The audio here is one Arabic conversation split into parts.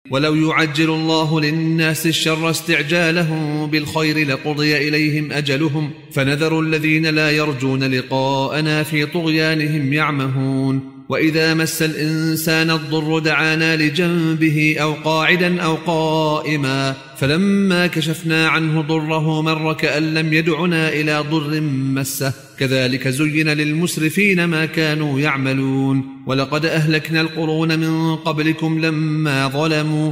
ولو يعجل الله للناس الشر استعجالهم بالخير لقضي إليهم أجلهم فنذر الذين لا يرجون لقاءنا في طغيانهم يعمهون وإذا مس الإنسان الضر دعانا لجنبه أو قاعدا أو قائما فلما كشفنا عنه ضره مر كأن لم يدعنا إلى ضر مسه كذلك زين للمسرفين ما كانوا يعملون ولقد أهلكنا القرون من قبلكم لما ظلموا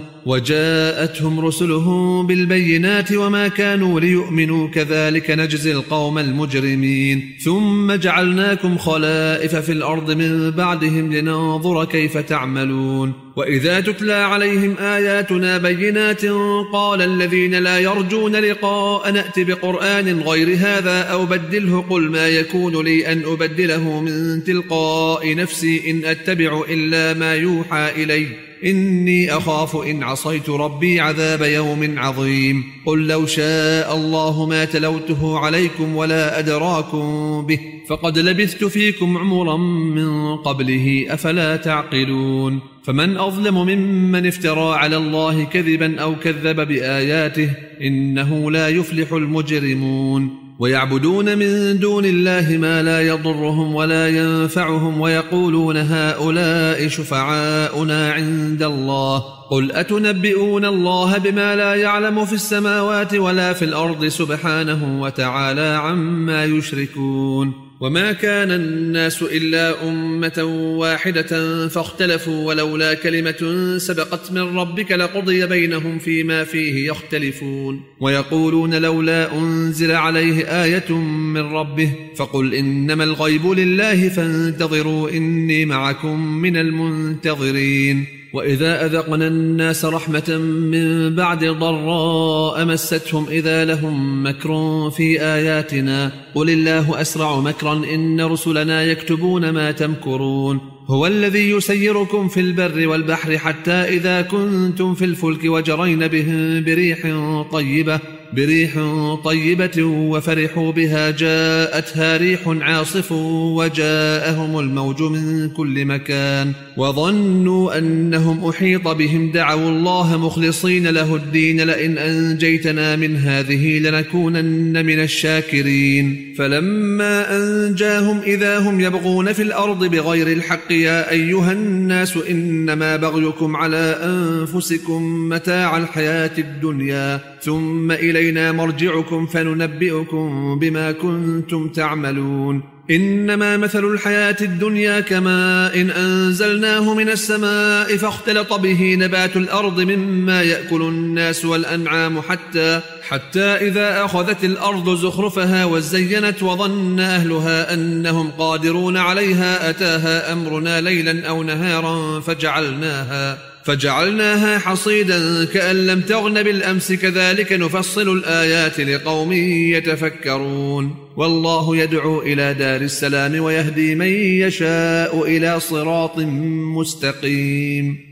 وجاءتهم رسلهم بالبينات وما كانوا ليؤمنوا كذلك نجزي القوم المجرمين ثم جعلناكم خلائف في الأرض من بعدهم لننظر كيف تعملون وإذا تتلى عليهم آياتنا بينات قال الذين لا يرجون لقاء نأت بقرآن غير هذا أو بدله قل ما يكون لي أن أبدله من تلقاء نفسي إن أتبع إلا ما يوحى إلي إني أخاف إن عصيت ربي عذاب يوم عظيم قل لو شاء الله ما تلوته عليكم ولا أدراكم به فقد لبثت فيكم عمرا من قبله أفلا تعقلون فمن أظلم ممن افترى على الله كذبا أو كذب بآياته إنه لا يفلح المجرمون ويعبدون من دون الله ما لا يضرهم ولا ينفعهم ويقولون هؤلاء شفعاؤنا عند الله قل أتنبئون الله بما لا يعلم في السماوات ولا في الأرض سبحانه وتعالى عما يشركون وما كان الناس إلا أمة واحدة فاختلفوا ولولا كلمة سبقت من ربك لقضي بينهم فيما فيه يختلفون ويقولون لولا أنزل عليه آية من ربه فقل إنما الغيب لله فانتظروا إني معكم من المنتظرين وإذا أذقنا الناس رحمة من بعد ضراء مستهم إذا لهم مكر في آياتنا قل الله أسرع مكرا إن رسلنا يكتبون ما تمكرون هو الذي يسيركم في البر والبحر حتى إذا كنتم في الفلك وجرين بهم بريح طيبة وفرحوا بها جاءتها ريح عاصف وجاءهم الموج من كل مكان وظنوا أنهم أحيط بهم دعوا الله مخلصين له الدين لئن أنجيتنا من هذه لنكونن من الشاكرين فلما أنجاهم إذا هم يبغون في الأرض بغير الحق يا أيها الناس إنما بغيكم على أنفسكم متاع الحياة الدنيا ثم إلينا مرجعكم فننبئكم بما كنتم تعملون إنما مثل الحياة الدنيا كماء إن أنزلناه من السماء فاختلط به نبات الأرض مما يأكل الناس والأنعام حتى إذا أخذت الأرض زخرفها وزينت وظن أهلها أنهم قادرون عليها أتاها أمرنا ليلا أو نهارا فجعلناها حصيدا كأن لم تغن بالأمس كذلك نفصل الآيات لقوم يتفكرون والله يدعو إلى دار السلام ويهدي من يشاء إلى صراط مستقيم